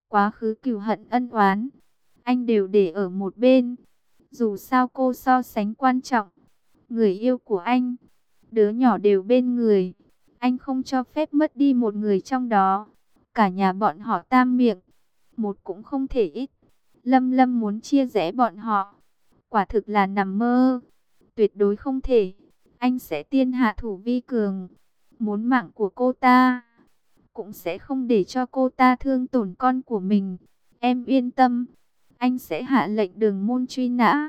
Quá khứ cừu hận ân oán, anh đều để ở một bên. Dù sao cô so sánh quan trọng. Người yêu của anh, đứa nhỏ đều bên người. Anh không cho phép mất đi một người trong đó. Cả nhà bọn họ tam miệng, một cũng không thể ít. Lâm Lâm muốn chia rẽ bọn họ, quả thực là nằm mơ. Tuyệt đối không thể. Anh sẽ tiên hạ thủ vi cường. Muốn mạng của cô ta, cũng sẽ không để cho cô ta thương tổn con của mình. Em yên tâm, anh sẽ hạ lệnh Đường Môn truy nã,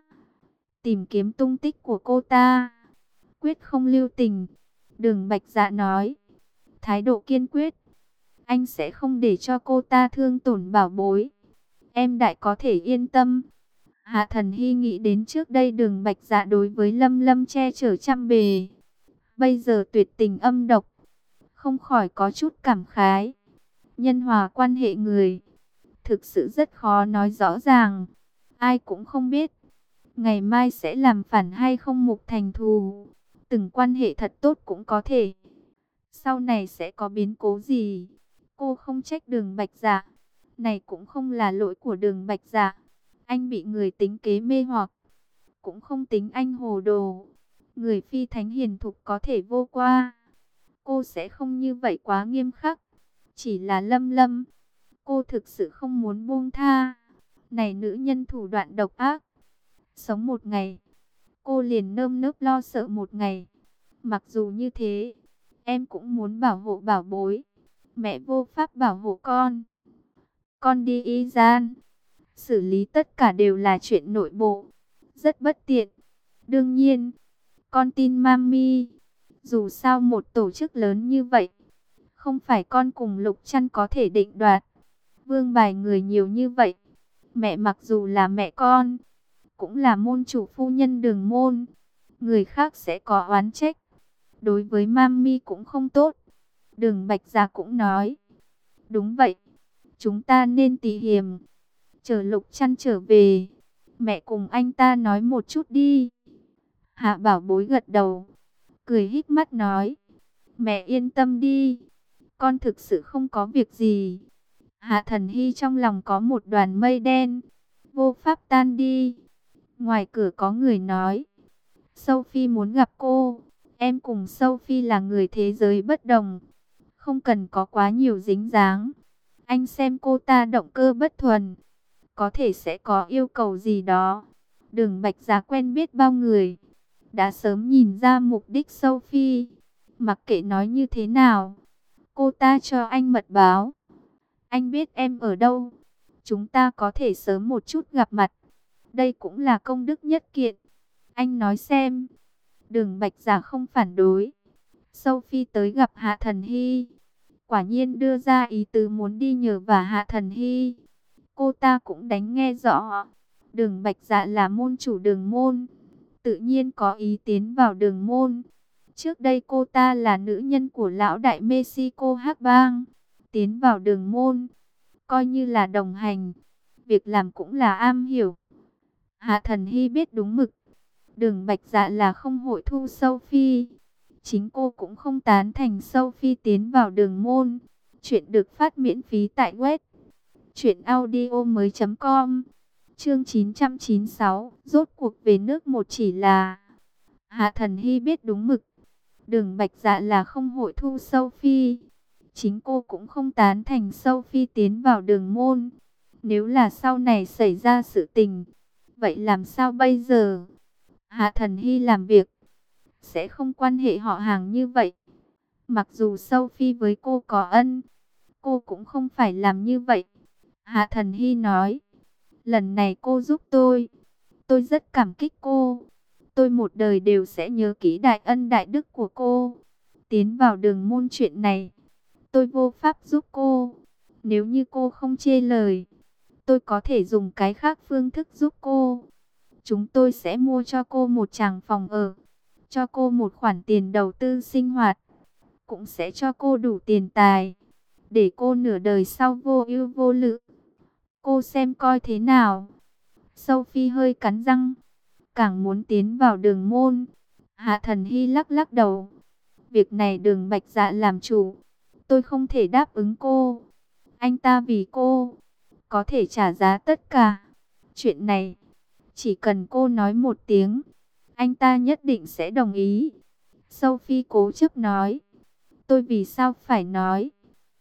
tìm kiếm tung tích của cô ta, quyết không lưu tình. Đường Bạch Dạ nói, thái độ kiên quyết. Anh sẽ không để cho cô ta thương tổn bảo bối. Em đại có thể yên tâm. Hạ Thần Hy nghĩ đến trước đây Đường Bạch Dạ đối với Lâm Lâm che chở trăm bề, bây giờ tuyệt tình âm độc, không khỏi có chút cảm khái. Nhân hòa quan hệ người, thực sự rất khó nói rõ ràng. Ai cũng không biết ngày mai sẽ làm phản hay không mục thành thù. Từng quan hệ thật tốt cũng có thể sau này sẽ có biến cố gì. Cô không trách Đường Bạch Dạ, này cũng không là lỗi của Đường Bạch Dạ. Anh bị người tính kế mê hoặc, cũng không tính anh hồ đồ. Người phi thánh hiền thục có thể vô qua, cô sẽ không như vậy quá nghiêm khắc. Chỉ là Lâm Lâm, cô thực sự không muốn buông tha. Này nữ nhân thủ đoạn độc ác, sống một ngày, cô liền nơm nớp lo sợ một ngày. Mặc dù như thế, em cũng muốn bảo hộ bảo bối. Mẹ vô pháp bảo hộ con. Con đi y gian, xử lý tất cả đều là chuyện nội bộ, rất bất tiện. Đương nhiên, con tin mami. Dù sao một tổ chức lớn như vậy, không phải con cùng Lục Trăn có thể định đoạt. Vương bài người nhiều như vậy, mẹ mặc dù là mẹ con, cũng là môn chủ phu nhân Đường Môn. Người khác sẽ có oán trách, đối với mami cũng không tốt. Đường Bạch Gia cũng nói, đúng vậy, chúng ta nên tỉ hiềm, chờ Lục Trăn trở về, mẹ cùng anh ta nói một chút đi. Hạ Bảo Bối gật đầu, cười híp mắt nói, mẹ yên tâm đi, con thực sự không có việc gì. Hạ Thần Hy trong lòng có một đoàn mây đen, vô pháp tan đi. Ngoài cửa có người nói, Sophie muốn gặp cô. Em cùng Sophie là người thế giới bất đồng, không cần có quá nhiều dính dáng. Anh xem cô ta động cơ bất thuần, có thể sẽ có yêu cầu gì đó. Đường Bạch Giá quen biết bao người, đã sớm nhìn ra mục đích Sophie. Mặc kệ nói như thế nào, cô ta cho anh mật báo. Anh biết em ở đâu, chúng ta có thể sớm một chút gặp mặt. Đây cũng là công đức nhất kiện. Anh nói xem. Đường Bạch Giả không phản đối. Sophie tới gặp Hạ Thần Hy, quả nhiên đưa ra ý tứ muốn đi nhờ vả Hạ Thần Hy. Cô ta cũng đánh nghe rõ, Đường Bạch Dạ là môn chủ Đường Môn, tự nhiên có ý tiến vào Đường Môn. Trước đây cô ta là nữ nhân của lão đại Mexico Hắc Bang, tiến vào Đường Môn, coi như là đồng hành, việc làm cũng là am hiểu. Hạ Thần Hy biết đúng mực, Đường Bạch Dạ là không hội thu Sophie. Chính cô cũng không tán thành Sophie tiến vào Đường Môn. Chuyện được phát miễn phí tại web truyệnaudiomoi.com. Chương 996, rốt cuộc về nước một chỉ là. Hạ Thần Hy biết đúng mực, Đường Bạch Dạ là không hội thu Sophie. Chính cô cũng không tán thành Sophie tiến vào Đường Môn. Nếu là sau này xảy ra sự tình, vậy làm sao bây giờ? Hạ Thần Hy làm việc sẽ không quan hệ họ hàng như vậy. Mặc dù Sophie với cô có ân, cô cũng không phải làm như vậy. Hạ Thần Hy nói, lần này cô giúp tôi rất cảm kích cô. Tôi một đời đều sẽ nhớ kỹ đại ân đại đức của cô. Tiến vào Đường Môn chuyện này, tôi vô pháp giúp cô. Nếu như cô không chê lời, tôi có thể dùng cái khác phương thức giúp cô. Chúng tôi sẽ mua cho cô một tràng phòng ở, cho cô một khoản tiền đầu tư sinh hoạt, cũng sẽ cho cô đủ tiền tài, để cô nửa đời sau vô ưu vô lự. Cô xem coi thế nào? Sophie hơi cắn răng, càng muốn tiến vào Đường Môn. Hạ Thần Hy lắc lắc đầu. Việc này Đường Bạch Dạ làm chủ, tôi không thể đáp ứng cô. Anh ta vì cô, có thể trả giá tất cả. Chuyện này, chỉ cần cô nói một tiếng, anh ta nhất định sẽ đồng ý. Sophie cố chấp nói. Tôi vì sao phải nói?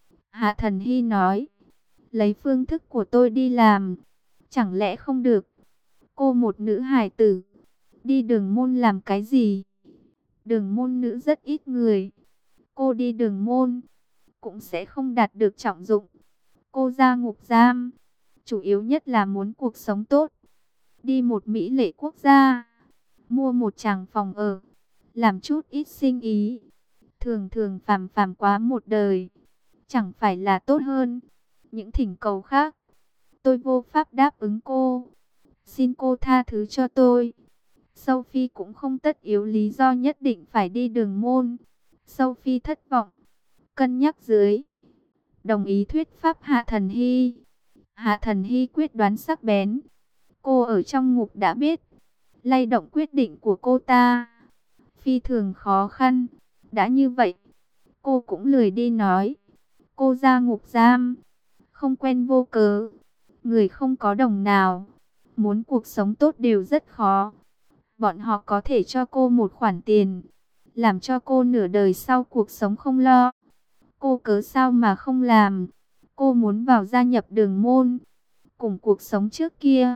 Hạ Thần Hy nói. Lấy phương thức của tôi đi làm, chẳng lẽ không được? Cô một nữ hài tử, đi đường môn làm cái gì? Đường môn nữ rất ít người. Cô đi đường môn, cũng sẽ không đạt được trọng dụng. Cô ra ngục giam, chủ yếu nhất là muốn cuộc sống tốt. Đi một mỹ lệ quốc gia, mua một tràng phòng ở, làm chút ít sinh ý. Thường thường phàm phàm quá một đời, chẳng phải là tốt hơn. Những thỉnh cầu khác, tôi vô pháp đáp ứng cô. Xin cô tha thứ cho tôi. Sophie cũng không tất yếu lý do nhất định phải đi đường môn. Sophie thất vọng, cân nhắc dưới, đồng ý thuyết pháp Hạ Thần Hy. Hạ Thần Hy quyết đoán sắc bén. Cô ở trong ngục đã biết, lay động quyết định của cô ta phi thường khó khăn. Đã như vậy, cô cũng lười đi nói. Cô ra ngục giam, không quen vô cớ, người không có đồng nào, muốn cuộc sống tốt đều rất khó. Bọn họ có thể cho cô một khoản tiền, làm cho cô nửa đời sau cuộc sống không lo. Cô cớ sao mà không làm? Cô muốn vào gia nhập đường môn, cùng cuộc sống trước kia,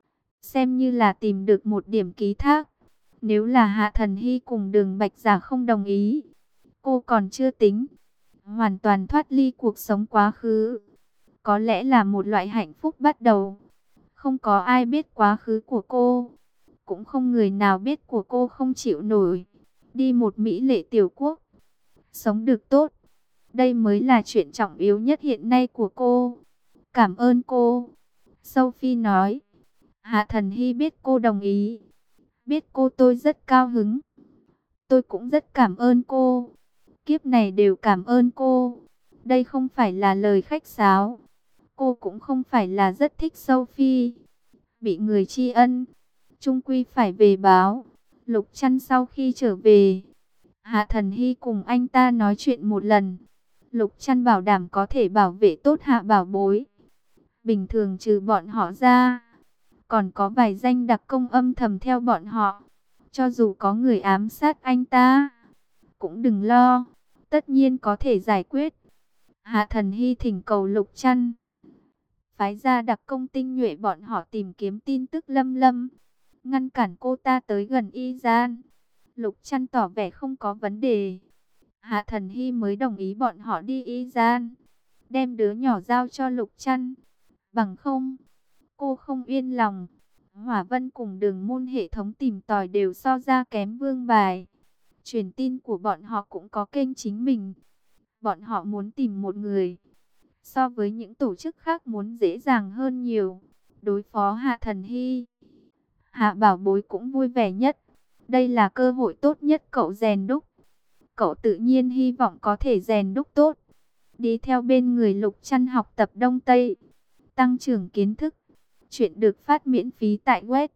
xem như là tìm được một điểm ký thác. Nếu là Hạ Thần Hy cùng Đường Bạch Giả không đồng ý, cô còn chưa tính hoàn toàn thoát ly cuộc sống quá khứ. Có lẽ là một loại hạnh phúc bắt đầu. Không có ai biết quá khứ của cô, cũng không người nào biết của cô không chịu nổi. Đi một mỹ lệ tiểu quốc, sống được tốt, đây mới là chuyện trọng yếu nhất hiện nay của cô. Cảm ơn cô, Sophie nói. Hạ Thần Hy biết cô đồng ý, biết cô tôi rất cao hứng. Tôi cũng rất cảm ơn cô. Kiếp này đều cảm ơn cô. Đây không phải là lời khách sáo. Cô cũng không phải là rất thích Sophie. Bị người tri ân, chung quy phải về báo. Lục Trăn sau khi trở về, Hạ Thần Hy cùng anh ta nói chuyện một lần. Lục Trăn bảo đảm có thể bảo vệ tốt Hạ Bảo Bối. Bình thường trừ bọn họ ra, còn có vài danh đặc công âm thầm theo bọn họ. Cho dù có người ám sát anh ta, cũng đừng lo, tất nhiên có thể giải quyết. Hạ Thần Hy thỉnh cầu Lục Trăn phái ra đặc công tinh nhuệ bọn họ tìm kiếm tin tức Lâm Lâm, ngăn cản cô ta tới gần Y Gian. Lục Trăn tỏ vẻ không có vấn đề. Hạ Thần Hy mới đồng ý bọn họ đi Y Gian, đem đứa nhỏ giao cho Lục Trăn. Bằng không, cô không yên lòng. Hỏa Vân cùng Đường môn hệ thống tìm tòi đều so ra kém Vương Bài. Truyền tin của bọn họ cũng có kênh chính mình. Bọn họ muốn tìm một người, so với những tổ chức khác muốn dễ dàng hơn nhiều. Đối phó Hạ Thần Hy, Hạ Bảo Bối cũng vui vẻ nhất. Đây là cơ hội tốt nhất cậu rèn đúc. Cậu tự nhiên hy vọng có thể rèn đúc tốt. Đi theo bên người Lục Trăn học tập Đông Tây, tăng trưởng kiến thức. Chuyện được phát miễn phí tại web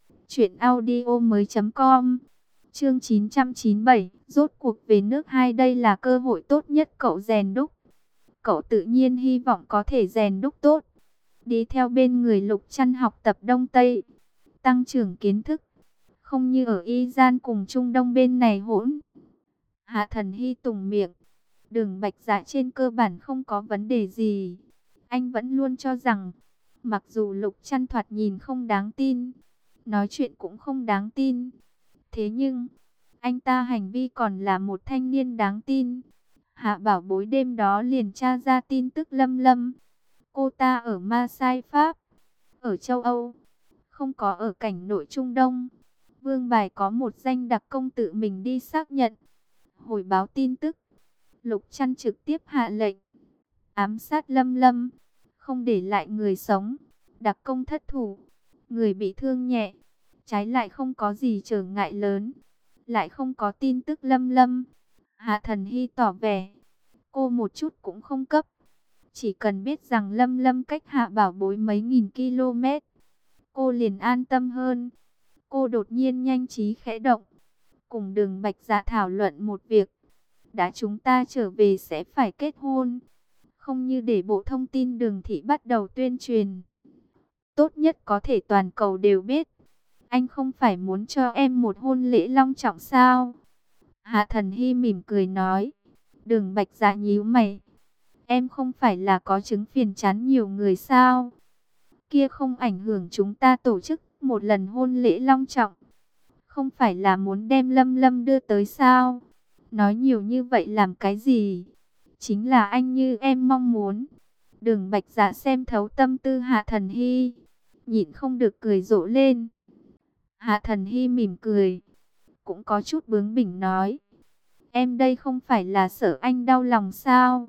truyệnaudiomoi.com. Chương 997, rốt cuộc về nước hai, đây là cơ hội tốt nhất cậu rèn đúc. Cậu tự nhiên hy vọng có thể rèn đúc tốt. Đi theo bên người Lục Trăn học tập Đông Tây, tăng trưởng kiến thức. Không như ở Y Gian cùng Trung Đông bên này hỗn. Hạ Thần Hy tùng miệng. Đường Bạch Dạ trên cơ bản không có vấn đề gì. Anh vẫn luôn cho rằng, mặc dù Lục Trăn thoạt nhìn không đáng tin, nói chuyện cũng không đáng tin, thế nhưng anh ta hành vi còn là một thanh niên đáng tin. Hạ Bảo Bối đêm đó liền tra ra tin tức Lâm Lâm. Cô ta ở Marseille, Pháp, ở châu Âu, không có ở cảnh nội Trung Đông. Vương Bài có một danh đặc công tự mình đi xác nhận, hồi báo tin tức. Lục Trăn trực tiếp hạ lệnh ám sát Lâm Lâm, không để lại người sống. Đặc công thất thủ, người bị thương nhẹ, trái lại không có gì trở ngại lớn, lại không có tin tức Lâm Lâm. Hạ Thần Hy tỏ vẻ, cô một chút cũng không cấp, chỉ cần biết rằng Lâm Lâm cách Hạ Bảo Bối mấy nghìn km, cô liền an tâm hơn. Cô đột nhiên nhanh trí khẽ động, cùng Đường Bạch Dạ thảo luận một việc. Đã chúng ta trở về sẽ phải kết hôn, Không như để Bộ Thông tin Đường thị bắt đầu tuyên truyền. Tốt nhất có thể toàn cầu đều biết. Anh không phải muốn cho em một hôn lễ long trọng sao? Hạ Thần Hy mỉm cười nói. Đường Bạch Dạ nhíu mày. Em không phải là có chứng phiền chán nhiều người sao? Kia không ảnh hưởng chúng ta tổ chức một lần hôn lễ long trọng. Không phải là muốn đem Lâm Lâm đưa tới sao? Nói nhiều như vậy làm cái gì? Chính là anh như em mong muốn. Đường Bạch Dạ xem thấu tâm tư Hạ Thần Hy, nhịn không được cười rộ lên. Hạ Thần Hy mỉm cười, cũng có chút bướng bỉnh nói. Em đây không phải là sợ anh đau lòng sao?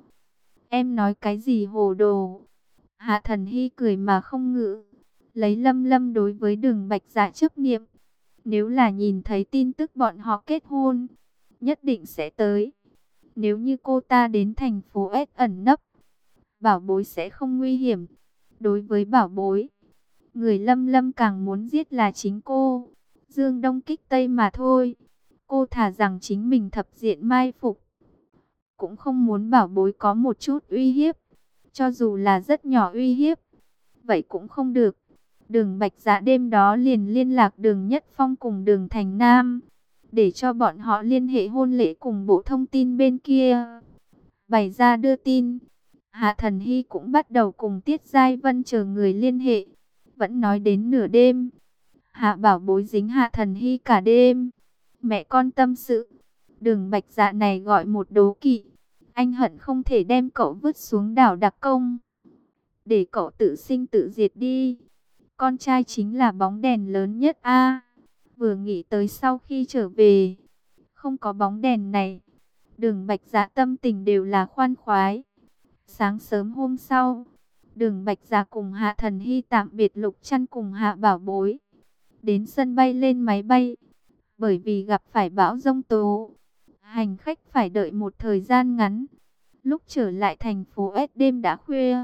Em nói cái gì hồ đồ? Hạ Thần Hy cười mà không ngữ. Lấy Lâm Lâm đối với Đường Bạch Dạ chấp niệm. Nếu là nhìn thấy tin tức bọn họ kết hôn, nhất định sẽ tới. Nếu như cô ta đến thành phố S ẩn nấp, bảo bối sẽ không nguy hiểm. Đối với bảo bối, người Lâm Lâm càng muốn giết là chính cô. Dương Đông kích Tây mà thôi. Cô thà rằng chính mình thập diện mai phục, cũng không muốn bảo bối có một chút uy hiếp. Cho dù là rất nhỏ uy hiếp, vậy cũng không được. Đường Bạch Dạ đêm đó liền liên lạc Đường Nhất Phong cùng Đường Thành Nam, để cho bọn họ liên hệ hôn lễ cùng Bộ Thông tin bên kia. Bày ra đưa tin. Hạ Thần Hy cũng bắt đầu cùng Tiết Giai Vân chờ người liên hệ. Vẫn nói đến nửa đêm. Hạ Bảo Bối dính Hạ Thần Hy cả đêm. Mẹ con tâm sự. Đường Bạch Dạ này gọi một đố kỵ. Anh hận không thể đem cậu vứt xuống đảo Đặc Công, để cậu tự sinh tự diệt đi. Con trai chính là bóng đèn lớn nhất a. Vừa nghĩ tới sau khi trở về, không có bóng đèn này, Đường Bạch Dạ tâm tình đều là khoan khoái. Sáng sớm hôm sau, Đường Bạch Dạ cùng Hạ Thần Hy tạm biệt Lục Trăn cùng Hạ Bảo Bối, đến sân bay lên máy bay. Bởi vì gặp phải bão giông tố, hành khách phải đợi một thời gian ngắn. Lúc trở lại thành phố S đêm đã khuya.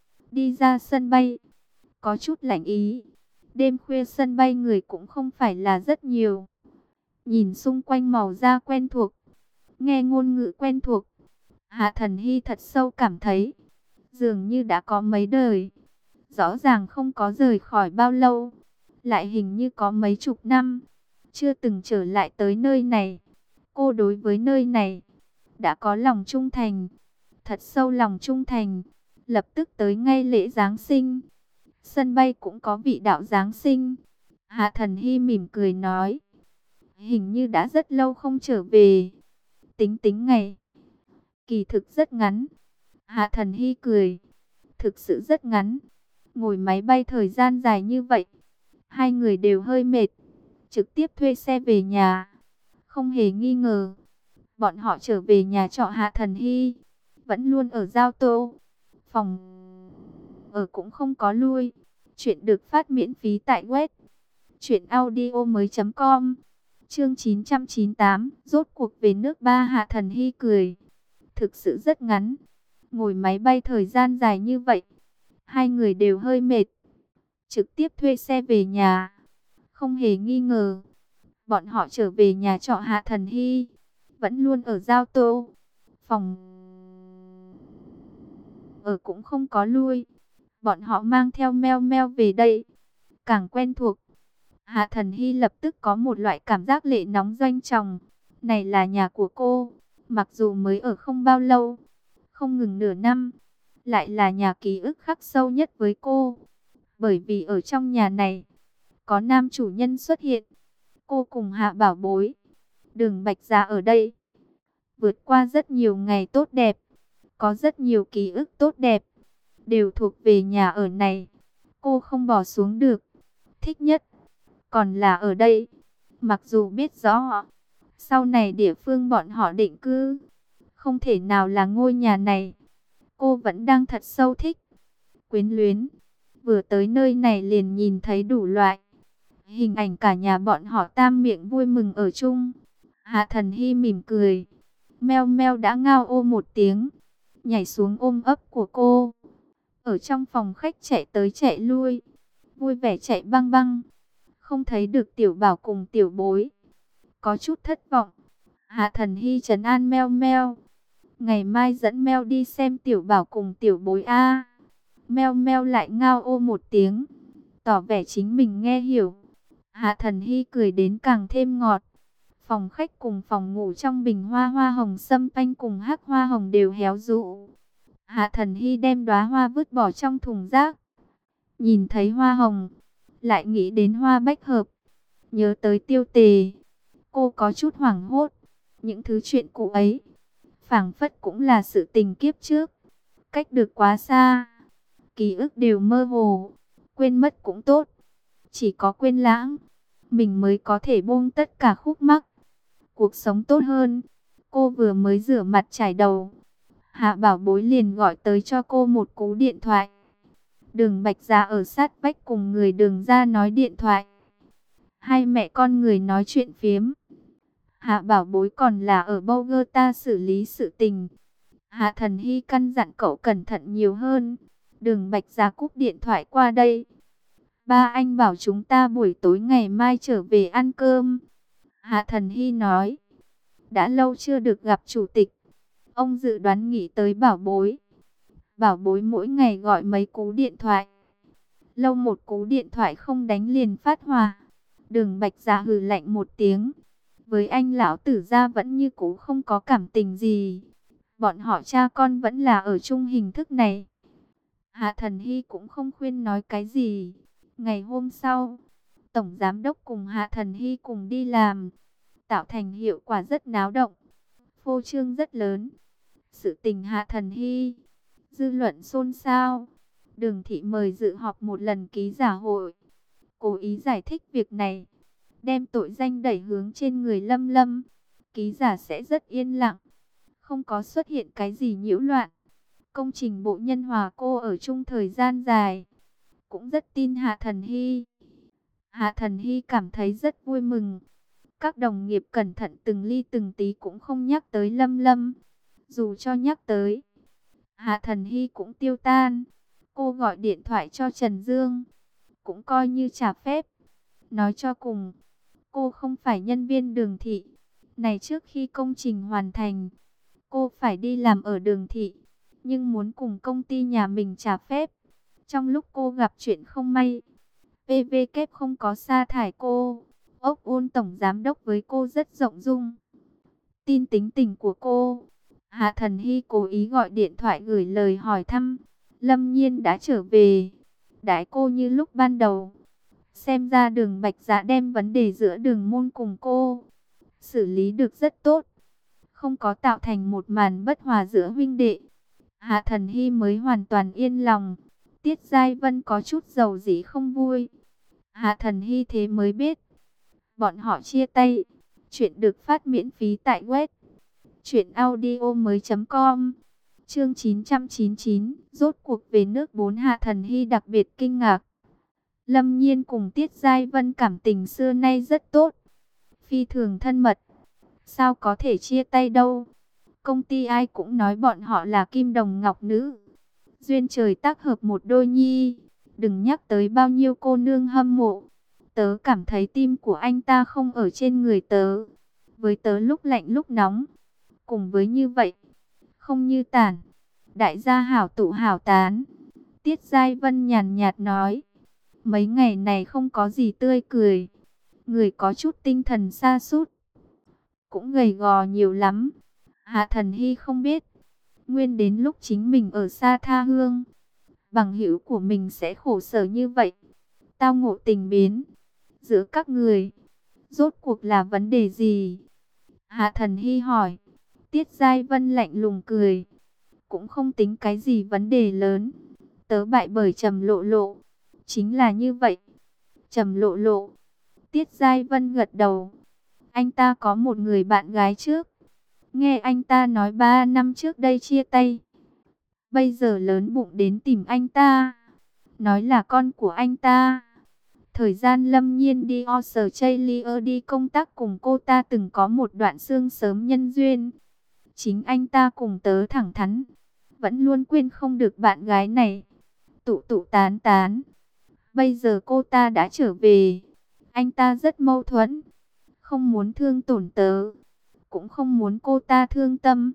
Đi ra sân bay, có chút lạnh ý. Đêm khuya sân bay người cũng không phải là rất nhiều. Nhìn xung quanh màu da quen thuộc, nghe ngôn ngữ quen thuộc, Hạ Thần Hy thật sâu cảm thấy dường như đã có mấy đời. Rõ ràng không có rời khỏi bao lâu, lại hình như có mấy chục năm chưa từng trở lại tới nơi này. Cô đối với nơi này đã có lòng trung thành, thật sâu lòng trung thành. Lập tức tới ngay lễ Giáng sinh, sân bay cũng có vị đạo Giáng sinh. Hạ Thần Hy mỉm cười nói, hình như đã rất lâu không trở về. Tính tính ngày, kỳ thực rất ngắn. Hạ Thần Hy cười, thực sự rất ngắn. Ngồi máy bay thời gian dài như vậy, hai người đều hơi mệt, trực tiếp thuê xe về nhà. Không hề nghi ngờ, bọn họ trở về nhà trọ Hạ Thần Hy, vẫn luôn ở Giao Tô. Phòng ở cũng không có lui. Chuyện được phát miễn phí tại web truyệnaudiomoi.com. Chương 998, rốt cuộc về nước ba. Hạ Thần Hy cười, thực sự rất ngắn. Ngồi máy bay thời gian dài như vậy, hai người đều hơi mệt, trực tiếp thuê xe về nhà. Không hề nghi ngờ, bọn họ trở về nhà trọ Hạ Thần Hy, vẫn luôn ở Giao Tô. Phòng ở cũng không có lui. Bọn họ mang theo Meo Meo về đây, càng quen thuộc. Hạ Thần Hy lập tức có một loại cảm giác lệ nóng doanh tròng. Này là nhà của cô, mặc dù mới ở không bao lâu, không ngừng nửa năm, lại là nhà ký ức khắc sâu nhất với cô. Bởi vì ở trong nhà này, có nam chủ nhân xuất hiện. Cô cùng Hạ Bảo Bối, Đường Bạch Dạ ở đây, vượt qua rất nhiều ngày tốt đẹp, có rất nhiều ký ức tốt đẹp, đều thuộc về nhà ở này. Cô không bỏ xuống được. Thích nhất còn là ở đây. Mặc dù biết rõ sau này địa phương bọn họ định cư không thể nào là ngôi nhà này, cô vẫn đang thật sâu thích, quyến luyến. Vừa tới nơi này liền nhìn thấy đủ loại hình ảnh cả nhà bọn họ tam miệng vui mừng ở chung. Hạ Thần Hy mỉm cười. Meo Meo đã ngao ô một tiếng, nhảy xuống ôm ấp của cô. Ở trong phòng khách chạy tới chạy lui, vui vẻ chạy băng băng. Không thấy được Tiểu Bảo cùng Tiểu Bối, có chút thất vọng. Hạ Thần Hy trấn an Meo Meo, Ngày mai dẫn Meo đi xem Tiểu Bảo cùng Tiểu Bối a. Meo Meo lại ngao ô một tiếng, tỏ vẻ chính mình nghe hiểu. Hạ Thần Hy cười đến càng thêm ngọt. Phòng khách cùng phòng ngủ trong bình hoa hoa hồng sâm panh cùng hắc hoa hồng đều héo rũ. Hạ Thần Hy đem đóa hoa vứt bỏ trong thùng rác. Nhìn thấy hoa hồng, lại nghĩ đến hoa bách hợp, nhớ tới Tiêu Tề. Cô có chút hoảng hốt. Những thứ chuyện cũ ấy, phảng phất cũng là sự tình kiếp trước, cách được quá xa. Ký ức đều mơ hồ, quên mất cũng tốt. Chỉ có quên lãng, mình mới có thể buông tất cả khúc mắc, cuộc sống tốt hơn. Cô vừa mới rửa mặt chải đầu, Hạ Bảo Bối liền gọi tới cho cô một cú điện thoại. Đường Bạch Gia ở sát vách cùng người Đường gia nói điện thoại. Hai mẹ con người nói chuyện phiếm. Hạ Bảo Bối còn là ở Bogota xử lý sự tình. Hạ Thần Hy căn dặn cậu cẩn thận nhiều hơn. Đường Bạch Gia cúp điện thoại qua đây. Ba anh bảo chúng ta buổi tối ngày mai trở về ăn cơm. Hạ Thần Hy nói. Đã lâu chưa được gặp chủ tịch. Ông dự đoán nghĩ tới Bảo Bối. Bảo Bối mỗi ngày gọi mấy cú điện thoại. Lâu một cú điện thoại không đánh liền phát hỏa. Đường Bạch Gia hừ lạnh một tiếng. Với anh lão tử gia vẫn như cũ không có cảm tình gì. Bọn họ cha con vẫn là ở chung hình thức này. Hạ Thần Hy cũng không khuyên nói cái gì. Ngày hôm sau, Tổng Giám Đốc cùng Hạ Thần Hy cùng đi làm, tạo thành hiệu quả rất náo động, phô trương rất lớn. Sự tình Hạ Thần Hy, dư luận xôn xao. Đường Thị mời dự họp một lần ký giả hội, cố ý giải thích việc này, đem tội danh đẩy hướng trên người Lâm Lâm. Ký giả sẽ rất yên lặng, không có xuất hiện cái gì nhiễu loạn. Công trình bộ nhân hòa cô ở chung thời gian dài, cũng rất tin Hạ Thần Hy. Hạ Thần Hy cảm thấy rất vui mừng. Các đồng nghiệp cẩn thận từng ly từng tí cũng không nhắc tới Lâm Lâm. Dù cho nhắc tới, Hạ Thần Hy cũng tiêu tan. Cô gọi điện thoại cho Trần Dương, cũng coi như trả phép. Nói cho cùng, cô không phải nhân viên Đường Thị. Này trước khi công trình hoàn thành, cô phải đi làm ở Đường Thị, nhưng muốn cùng công ty nhà mình trả phép. Trong lúc cô gặp chuyện không may, PVK không có sa thải cô. Ốc Ôn Tổng Giám Đốc với cô rất rộng dung. Tin tính tình của cô, Hạ Thần Hy cố ý gọi điện thoại gửi lời hỏi thăm. Lâm Nhiên đã trở về, đãi cô như lúc ban đầu. Xem ra Đường Bạch Dạ đem vấn đề giữa Đường Môn cùng cô xử lý được rất tốt, không có tạo thành một màn bất hòa giữa huynh đệ. Hạ Thần Hy mới hoàn toàn yên lòng. Tiết Giai Vân có chút dầu dĩ không vui. Hạ Thần Hy thế mới biết, bọn họ chia tay. Chuyện được phát miễn phí tại web truyệnaudiomoi.com. Chương 999, rốt cuộc về nước 4. Hạ Thần Hy đặc biệt kinh ngạc. Lâm Nhiên cùng Tiết Giai Vân cảm tình xưa nay rất tốt, phi thường thân mật. Sao có thể chia tay đâu? Công ty ai cũng nói bọn họ là kim đồng ngọc nữ, duyên trời tác hợp một đôi nhi. Đừng nhắc tới bao nhiêu cô nương hâm mộ. Tớ cảm thấy tim của anh ta không ở trên người tớ. Với tớ lúc lạnh lúc nóng, cùng với như vậy, không như tàn. Đại gia hảo tụ hảo tán. Tiết Giai Vân nhàn nhạt nói. Mấy ngày này không có gì tươi cười, người có chút tinh thần sa sút, cũng gầy gò nhiều lắm. Hạ Thần Hy không biết, nguyên đến lúc chính mình ở xa tha hương, bằng hữu của mình sẽ khổ sở như vậy. Tao ngộ tình biến giữa các người, rốt cuộc là vấn đề gì? Hạ Thần Hy hỏi. Tiết Giai Vân lạnh lùng cười. Cũng không tính cái gì vấn đề lớn. Tớ bại bởi Trầm Lộ Lộ. Chính là như vậy. Trầm Lộ Lộ. Tiết Giai Vân gật đầu. Anh ta có một người bạn gái trước. Nghe anh ta nói 3 năm trước đây chia tay. Bây giờ lớn bụng đến tìm anh ta. Nói là con của anh ta. Thời gian Lâm Nhiên đi Australia đi công tác cùng cô ta từng có một đoạn xương sớm nhân duyên. Chính anh ta cùng tớ thẳng thắn, vẫn luôn quên không được bạn gái này. Tụ tụ tán tán. Bây giờ cô ta đã trở về. Anh ta rất mâu thuẫn, không muốn thương tổn tớ, cũng không muốn cô ta thương tâm.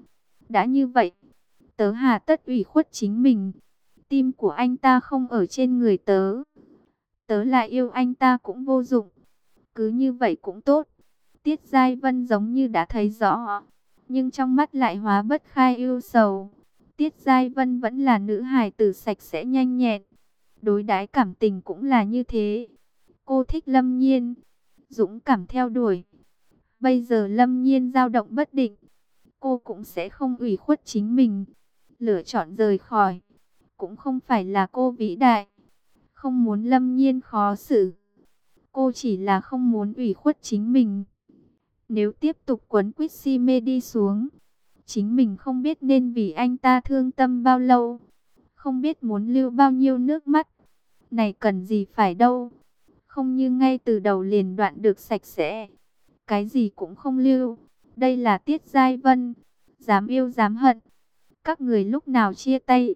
Đã như vậy, tớ hà tất ủy khuất chính mình. Tim của anh ta không ở trên người tớ. Tớ lại yêu anh ta cũng vô dụng. Cứ như vậy cũng tốt. Tiết Giai Vân giống như đã thấy rõ, nhưng trong mắt lại hóa bất khai ưu sầu. Tiết Giai Vân vẫn là nữ hài tử sạch sẽ nhanh nhẹn. Đối đãi cảm tình cũng là như thế. Cô thích Lâm Nhiên, dũng cảm theo đuổi. Bây giờ Lâm Nhiên dao động bất định, cô cũng sẽ không ủy khuất chính mình. Lựa chọn rời khỏi, cũng không phải là cô vĩ đại, không muốn Lâm Nhiên khó xử. Cô chỉ là không muốn ủy khuất chính mình. Nếu tiếp tục quấn quýt si mê đi xuống, chính mình không biết nên vì anh ta thương tâm bao lâu, không biết muốn lưu bao nhiêu nước mắt. Này cần gì phải đâu. Không như ngay từ đầu liền đoạn được sạch sẽ, cái gì cũng không lưu. Đây là Tiết Giai Vân, dám yêu dám hận. Các người lúc nào chia tay?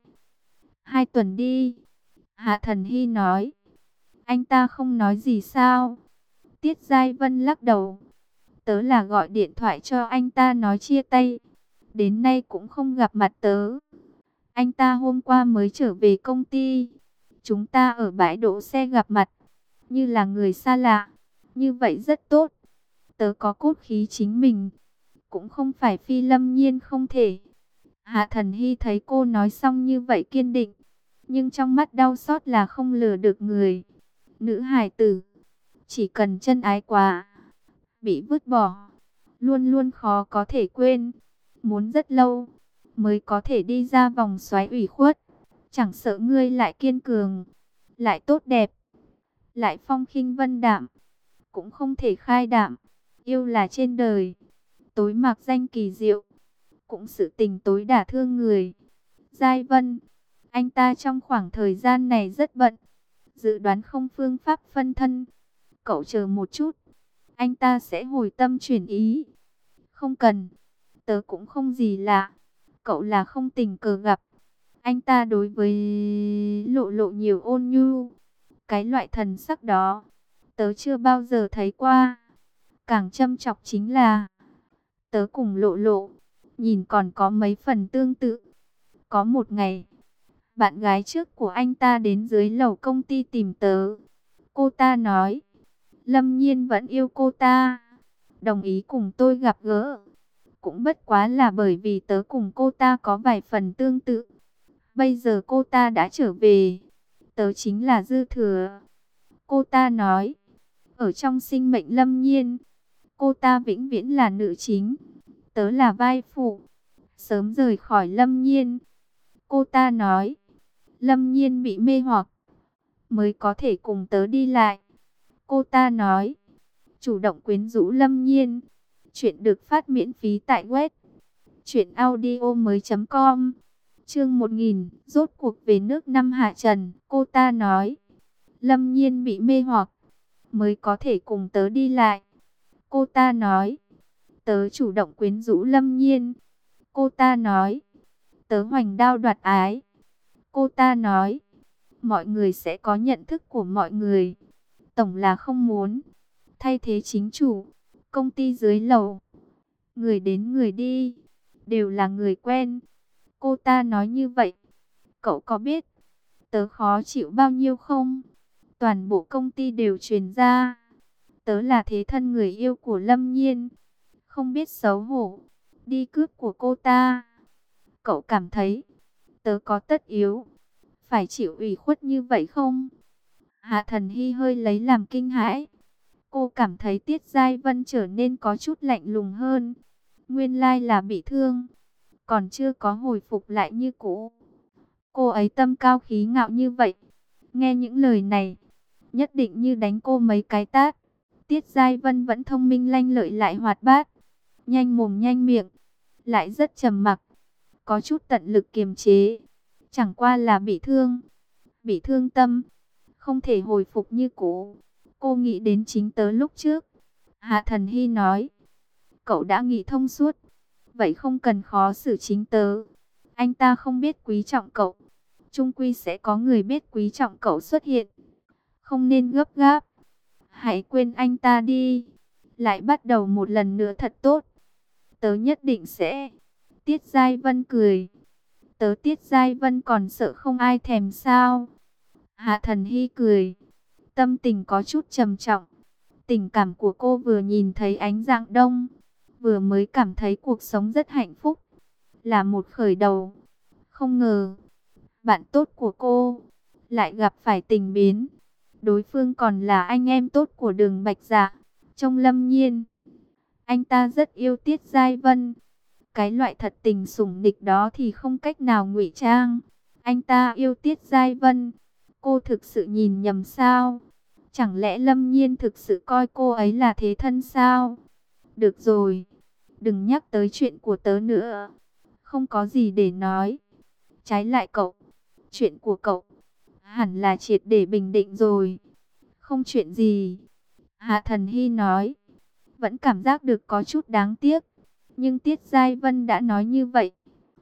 2 tuần đi, Hạ Thần Hy nói. Anh ta không nói gì sao? Tiết Giai Vân lắc đầu. Tớ là gọi điện thoại cho anh ta nói chia tay, đến nay cũng không gặp mặt tớ. Anh ta hôm qua mới trở về công ty, chúng ta ở bãi đỗ xe gặp mặt, như là người xa lạ. Như vậy rất tốt. Tớ có cốt khí chính mình, cũng không phải phi Lâm Nhiên không thể. Hạ Thần Hy thấy cô nói xong như vậy kiên định, nhưng trong mắt đau xót là không lừa được người. Nữ hài tử, chỉ cần chân ái quá, bị vứt bỏ, luôn luôn khó có thể quên. Muốn rất lâu, mới có thể đi ra vòng xoáy ủy khuất. Chẳng sợ ngươi lại kiên cường, lại tốt đẹp, lại phong khinh vân đạm, cũng không thể khai đạm. Yêu là trên đời, tối mạc danh kỳ diệu, cũng sự tình tối đả thương người. Giai Vân, anh ta trong khoảng thời gian này rất bận, dự đoán không phương pháp phân thân. Cậu chờ một chút, anh ta sẽ hồi tâm chuyển ý. Không cần, tớ cũng không gì lạ. Cậu là không tình cờ gặp. Anh ta đối với Lộ Lộ nhiều ôn nhu. Cái loại thần sắc đó, tớ chưa bao giờ thấy qua. Càng châm chọc chính là, tớ cùng Lộ Lộ, nhìn còn có mấy phần tương tự. Có một ngày, bạn gái trước của anh ta đến dưới lầu công ty tìm tớ. Cô ta nói, Lâm Nhiên vẫn yêu cô ta, đồng ý cùng tôi gặp gỡ. Cũng bất quá là bởi vì tớ cùng cô ta có vài phần tương tự. Bây giờ cô ta đã trở về, tớ chính là dư thừa. Cô ta nói, ở trong sinh mệnh Lâm Nhiên, cô ta vĩnh viễn là nữ chính, tớ là vai phụ. Sớm rời khỏi Lâm Nhiên. Cô ta nói, Lâm Nhiên bị mê hoặc, mới có thể cùng tớ đi lại. Cô ta nói, chủ động quyến rũ Lâm Nhiên. Chuyện được phát miễn phí tại web truyệnaudiomoi.com. Chương 1000, rốt cuộc về nước năm hạ trần. Cô ta nói, Lâm Nhiên bị mê hoặc, mới có thể cùng tớ đi lại. Cô ta nói, tớ chủ động quyến rũ Lâm Nhiên. Cô ta nói, tớ hoành đao đoạt ái. Cô ta nói, mọi người sẽ có nhận thức của mọi người, tổng là không muốn thay thế chính chủ. Công ty dưới lầu, người đến người đi, đều là người quen. Cô ta nói như vậy, cậu có biết tớ khó chịu bao nhiêu không? Toàn bộ công ty đều truyền ra, tớ là thế thân người yêu của Lâm Nhiên. Không biết xấu hổ, đi cướp của cô ta. Cậu cảm thấy tớ có tất yếu phải chịu ủy khuất như vậy không? Hạ Thần Hy hơi lấy làm kinh hãi. Cô cảm thấy Tiết Giai Vân trở nên có chút lạnh lùng hơn. Nguyên lai là bị thương, còn chưa có hồi phục lại như cũ. Cô ấy tâm cao khí ngạo như vậy, nghe những lời này, nhất định như đánh cô mấy cái tát. Tiết Giai Vân vẫn thông minh lanh lợi lại hoạt bát, nhanh mồm nhanh miệng, lại rất trầm mặc, có chút tận lực kiềm chế. Chẳng qua là bị thương tâm, không thể hồi phục như cũ. Cô nghĩ đến chính tớ lúc trước. Hạ Thần Hy nói, cậu đã nghĩ thông suốt, vậy không cần khó xử chính tớ. Anh ta không biết quý trọng cậu, chung quy sẽ có người biết quý trọng cậu xuất hiện. Không nên gấp gáp, hãy quên anh ta đi, lại bắt đầu một lần nữa thật tốt. Tớ nhất định sẽ Tiết Giai Vân cười. Tớ Tiết Giai Vân còn sợ không ai thèm sao? Hạ Thần Hy cười. Tâm tình có chút trầm trọng. Tình cảm của cô vừa nhìn thấy ánh dạng đông, vừa mới cảm thấy cuộc sống rất hạnh phúc, là một khởi đầu. Không ngờ, bạn tốt của cô lại gặp phải tình biến. Đối phương còn là anh em tốt của Đường Bạch Dạ. Trong Lâm Nhiên, anh ta rất yêu Tiết Giai Vân. Cái loại thật tình sủng địch đó thì không cách nào ngụy trang. Anh ta yêu Tiết Giai Vân. Cô thực sự nhìn nhầm sao? Chẳng lẽ Lâm Nhiên thực sự coi cô ấy là thế thân sao? Được rồi, đừng nhắc tới chuyện của tớ nữa. Không có gì để nói. Trái lại cậu, chuyện của cậu hẳn là triệt để bình định rồi. Không chuyện gì. Hạ Thần Hy nói. Vẫn cảm giác được có chút đáng tiếc. Nhưng Tiết Giai Vân đã nói như vậy,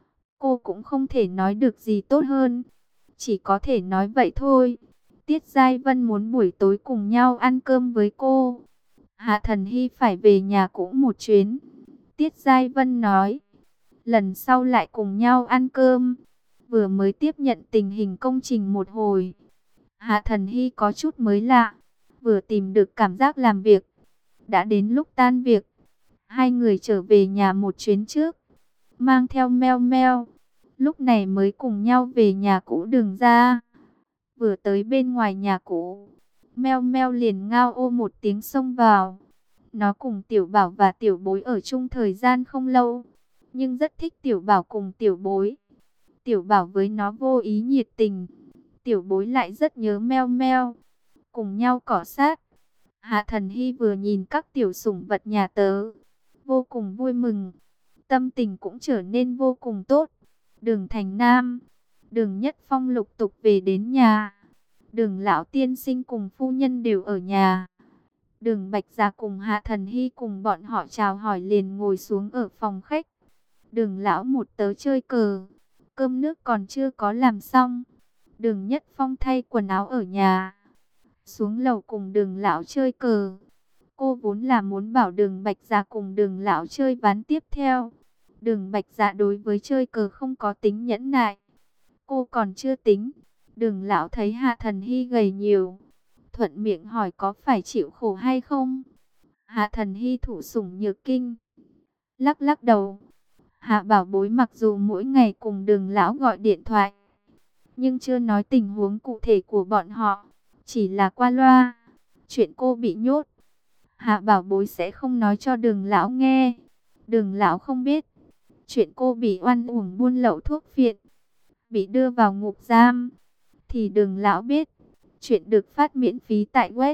cô cũng không thể nói được gì tốt hơn. Chỉ có thể nói vậy thôi. Tiết Giai Vân muốn buổi tối cùng nhau ăn cơm với cô. Hạ Thần Hy phải về nhà cũ một chuyến. Tiết Giai Vân nói, lần sau lại cùng nhau ăn cơm. Vừa mới tiếp nhận tình hình công trình một hồi, Hạ Thần Hy có chút mới lạ. Vừa tìm được cảm giác làm việc. Đã đến lúc tan việc, hai người trở về nhà một chuyến trước, mang theo Meo Meo. Lúc này mới cùng nhau về nhà cũ Đường ra. Vừa tới bên ngoài nhà cũ, Meo Meo liền ngao ô một tiếng xông vào. Nó cùng Tiểu Bảo và Tiểu Bối ở chung thời gian không lâu, nhưng rất thích Tiểu Bảo cùng Tiểu Bối. Tiểu Bảo với nó vô ý nhiệt tình, Tiểu Bối lại rất nhớ Meo Meo, cùng nhau cọ sát. Hạ Thần Hy vừa nhìn các tiểu sủng vật nhà tớ, vô cùng vui mừng, tâm tình cũng trở nên vô cùng tốt. Đường Thành Nam, Đường Nhất Phong lục tục về đến nhà. Đường lão tiên sinh cùng phu nhân đều ở nhà. Đường Bạch Dạ cùng Hạ Thần Hy cùng bọn họ chào hỏi liền ngồi xuống ở phòng khách. Đường lão một tớ chơi cờ, cơm nước còn chưa có làm xong. Đường Nhất Phong thay quần áo ở nhà, xuống lầu cùng Đường lão chơi cờ. Cô vốn là muốn bảo Đường Bạch Dạ cùng Đường lão chơi ván tiếp theo. Đường Bạch Dạ đối với chơi cờ không có tính nhẫn nại. Cô còn chưa tính. Đường lão thấy Hạ Thần Hy gầy nhiều, thuận miệng hỏi có phải chịu khổ hay không. Hạ Thần Hy thủ sủng nhược kinh, lắc lắc đầu. Hạ Bảo Bối mặc dù mỗi ngày cùng Đường lão gọi điện thoại, nhưng chưa nói tình huống cụ thể của bọn họ, chỉ là qua loa. Chuyện cô bị nhốt, Hạ Bảo Bối sẽ không nói cho Đường lão nghe. Đường lão không biết chuyện cô bị oan uổng buôn lậu thuốc phiện, bị đưa vào ngục giam, thì Đường lão biết. Chuyện được phát miễn phí tại web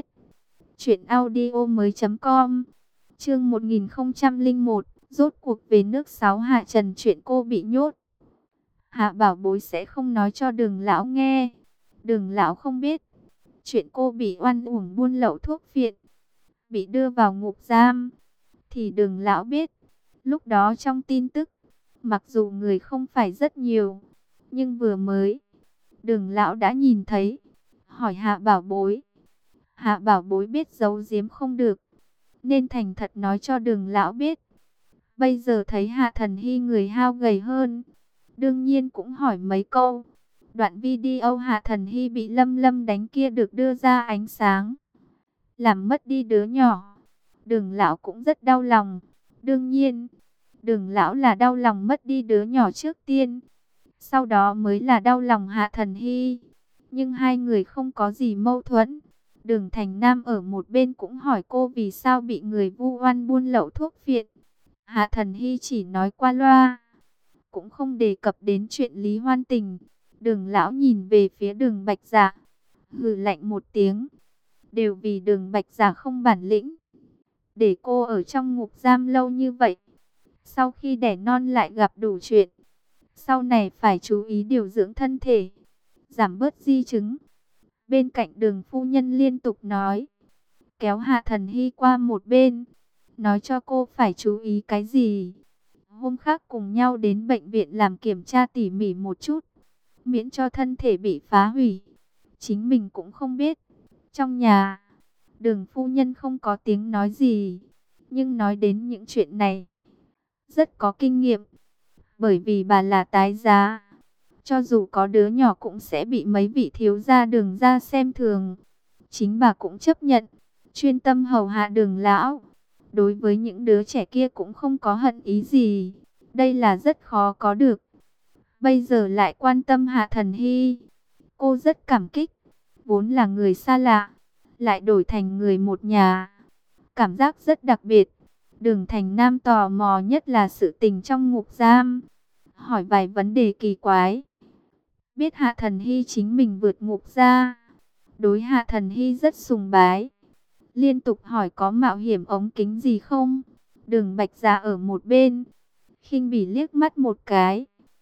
truyệnaudiomoi.com. Chương 1001, rốt cuộc về nước 6 Hạ Trần. Chuyện cô bị nhốt, Hạ Bảo Bối sẽ không nói cho Đường lão nghe. Đường lão không biết chuyện cô bị oan uổng buôn lậu thuốc phiện, bị đưa vào ngục giam, thì Đường lão biết. Lúc đó trong tin tức, mặc dù người không phải rất nhiều, nhưng vừa mới Đường lão đã nhìn thấy, hỏi Hạ Bảo Bối. Hạ Bảo Bối biết giấu giếm không được, nên thành thật nói cho Đường lão biết. Bây giờ thấy Hạ Thần Hy người hao gầy hơn, đương nhiên cũng hỏi mấy câu. Đoạn video Hạ Thần Hy bị Lâm Lâm đánh kia được đưa ra ánh sáng, làm mất đi đứa nhỏ. Đường lão cũng rất đau lòng. Đương nhiên, Đường lão là đau lòng mất đi đứa nhỏ trước tiên, sau đó mới là đau lòng Hạ Thần Hy. Nhưng hai người không có gì mâu thuẫn. Đường Thành Nam ở một bên cũng hỏi cô vì sao bị người vu oan buôn lậu thuốc phiện. Hạ Thần Hy chỉ nói qua loa, cũng không đề cập đến chuyện Lý Hoan Tình. Đường lão nhìn về phía Đường Bạch Dạ, hừ lạnh một tiếng. Đều vì Đường Bạch Dạ không bản lĩnh, để cô ở trong ngục giam lâu như vậy. Sau khi đẻ non lại gặp đủ chuyện, sau này phải chú ý điều dưỡng thân thể, giảm bớt di chứng. Bên cạnh Đường phu nhân liên tục nói, kéo Hạ Thần Hy qua một bên, nói cho cô phải chú ý cái gì. Hôm khác cùng nhau đến bệnh viện làm kiểm tra tỉ mỉ một chút, miễn cho thân thể bị phá hủy. Chính mình cũng không biết. Trong nhà, Đường phu nhân không có tiếng nói gì, nhưng nói đến những chuyện này rất có kinh nghiệm. Bởi vì bà là tái giá, cho dù có đứa nhỏ cũng sẽ bị mấy vị thiếu gia Đường ra xem thường. Chính bà cũng chấp nhận, chuyên tâm hầu hạ Đường lão. Đối với những đứa trẻ kia cũng không có hận ý gì. Đây là rất khó có được. Bây giờ lại quan tâm Hạ Thần Hy. Cô rất cảm kích. Vốn là người xa lạ, lại đổi thành người một nhà. Cảm giác rất đặc biệt. Đường Thành Nam tò mò nhất là sự tình trong ngục giam. Hỏi vài vấn đề kỳ quái. Biết Hạ Thần Hy chính mình vượt ngục ra. Đối Hạ Thần Hy rất sùng bái. Liên tục hỏi có mạo hiểm ống kính gì không. Đường Bạch Dạ ở một bên, khinh bỉ liếc mắt một cái.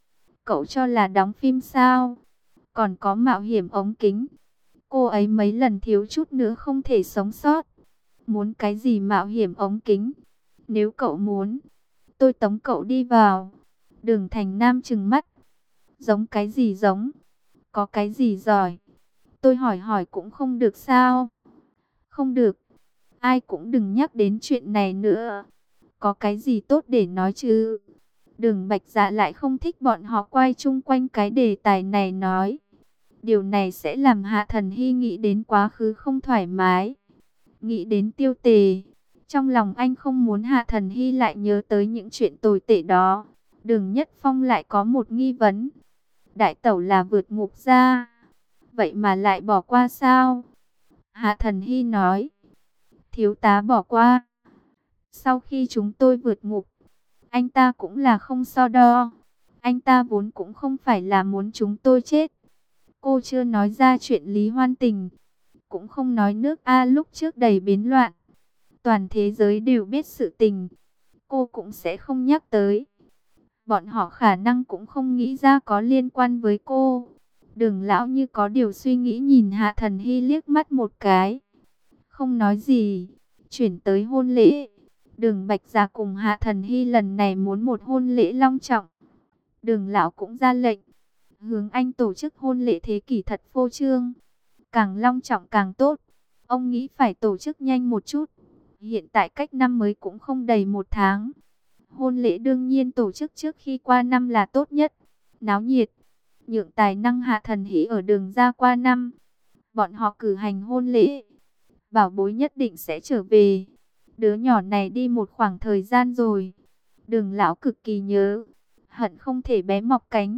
Cậu cho là đóng phim sao? Còn có mạo hiểm ống kính. Cô ấy mấy lần thiếu chút nữa không thể sống sót. Muốn cái gì mạo hiểm ống kính? Nếu cậu muốn, tôi tống cậu đi vào. Đường Thành Nam trừng mắt. Giống cái gì giống? Có cái gì giỏi? Tôi hỏi hỏi cũng không được sao? Không được. Ai cũng đừng nhắc đến chuyện này nữa. Có cái gì tốt để nói chứ? Đường Bạch Dạ lại không thích bọn họ quay chung quanh cái đề tài này nói. Điều này sẽ làm Hạ Thần Hy nghĩ đến quá khứ không thoải mái. Nghĩ đến Tiêu Tề. Trong lòng anh không muốn Hạ Thần Hy lại nhớ tới những chuyện tồi tệ đó. Đường Nhất Phong lại có một nghi vấn. Đại tẩu là vượt ngục ra. Vậy mà lại bỏ qua sao? Hạ Thần Hy nói. Thiếu tá bỏ qua. Sau khi chúng tôi vượt ngục, anh ta cũng là không so đo. Anh ta vốn cũng không phải là muốn chúng tôi chết. Cô chưa nói ra chuyện Lý Hoan Tình. Cũng không nói nước A lúc trước đầy biến loạn. Toàn thế giới đều biết sự tình. Cô cũng sẽ không nhắc tới. Bọn họ khả năng cũng không nghĩ ra có liên quan với cô. Đường lão như có điều suy nghĩ nhìn Hạ Thần Hy liếc mắt một cái. Không nói gì. Chuyển tới hôn lễ. Đường Bạch Dạ cùng Hạ Thần Hy lần này muốn một hôn lễ long trọng. Đường lão cũng ra lệnh. Hướng anh tổ chức hôn lễ thế kỷ thật phô trương. Càng long trọng càng tốt. Ông nghĩ phải tổ chức nhanh một chút. Hiện tại cách năm mới cũng không đầy một tháng. Hôn lễ đương nhiên tổ chức trước khi qua năm là tốt nhất. Náo nhiệt. Nhượng tài năng Hạ Thần Hy ở đường ra qua năm. Bọn họ cử hành hôn lễ. Bảo bối nhất định sẽ trở về. Đứa nhỏ này đi một khoảng thời gian rồi. Đường lão cực kỳ nhớ. Hận không thể bé mọc cánh.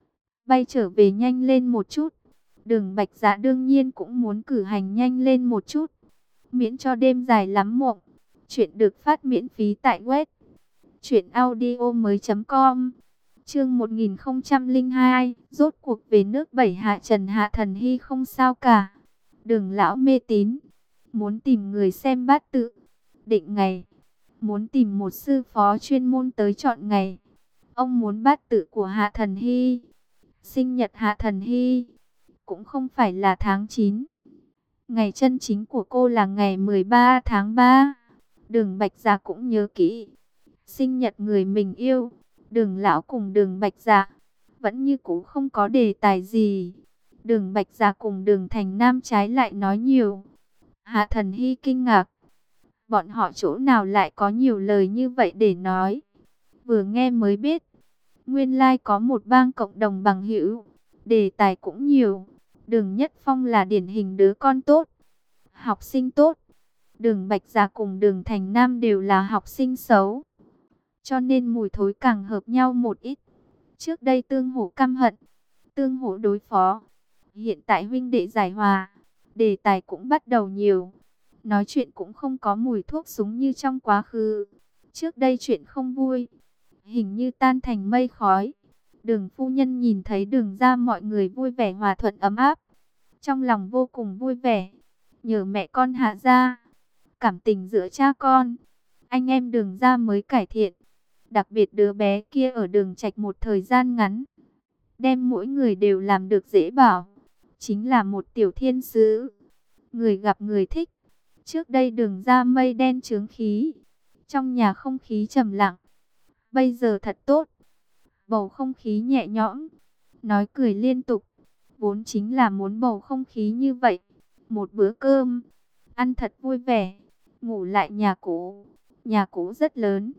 Bay trở về nhanh lên một chút. Đường Bạch Dạ đương nhiên cũng muốn cử hành nhanh lên một chút. Miễn cho đêm dài lắm mộng. Chuyện được phát miễn phí tại web truyệnaudiomoi.com. Chương 1002, rốt cuộc về nước Bảy Hạ Trần. Hạ Thần Hy không sao cả. Đường lão mê tín, muốn tìm người xem bát tự, định ngày, muốn tìm một sư phó chuyên môn tới chọn ngày. Ông muốn bát tự của Hạ Thần Hy. Sinh nhật Hạ Thần Hy cũng không phải là tháng 9. Ngày chân chính của cô là ngày 13 tháng 3. Đường Bạch Dạ cũng nhớ kỹ. Sinh nhật người mình yêu. Đường lão cùng Đường Bạch Dạ vẫn như cũ không có đề tài gì. Đường Bạch Dạ cùng Đường Thành Nam trái lại nói nhiều. Hạ Thần Hy kinh ngạc. Bọn họ chỗ nào lại có nhiều lời như vậy để nói. Vừa nghe mới biết. Nguyên lai có một bang cộng đồng bằng hữu. Đề tài cũng nhiều. Đường Nhất Phong là điển hình đứa con tốt. Học sinh tốt. Đường Bạch Dạ cùng Đường Thành Nam đều là học sinh xấu. Cho nên mùi thối càng hợp nhau một ít. Trước đây tương hỗ căm hận. Tương hỗ đối phó. Hiện tại huynh đệ giải hòa. Đề tài cũng bắt đầu nhiều. Nói chuyện cũng không có mùi thuốc súng như trong quá khứ. Trước đây chuyện không vui, hình như tan thành mây khói. Đường phu nhân nhìn thấy Đường ra mọi người vui vẻ hòa thuận ấm áp. Trong lòng vô cùng vui vẻ. Nhờ mẹ con Hạ ra. Cảm tình giữa cha con, anh em Đường ra mới cải thiện. Đặc biệt đứa bé kia ở Đường Trạch một thời gian ngắn. Đem mỗi người đều làm được dễ bảo. Chính là một tiểu thiên sứ. Người gặp người thích. Trước đây Đường ra mây đen chướng khí. Trong nhà không khí trầm lặng. Bây giờ thật tốt. Bầu không khí nhẹ nhõm. Nói cười liên tục. Vốn chính là muốn bầu không khí như vậy. Một bữa cơm. Ăn thật vui vẻ. Ngủ lại nhà cũ. Nhà cũ rất lớn.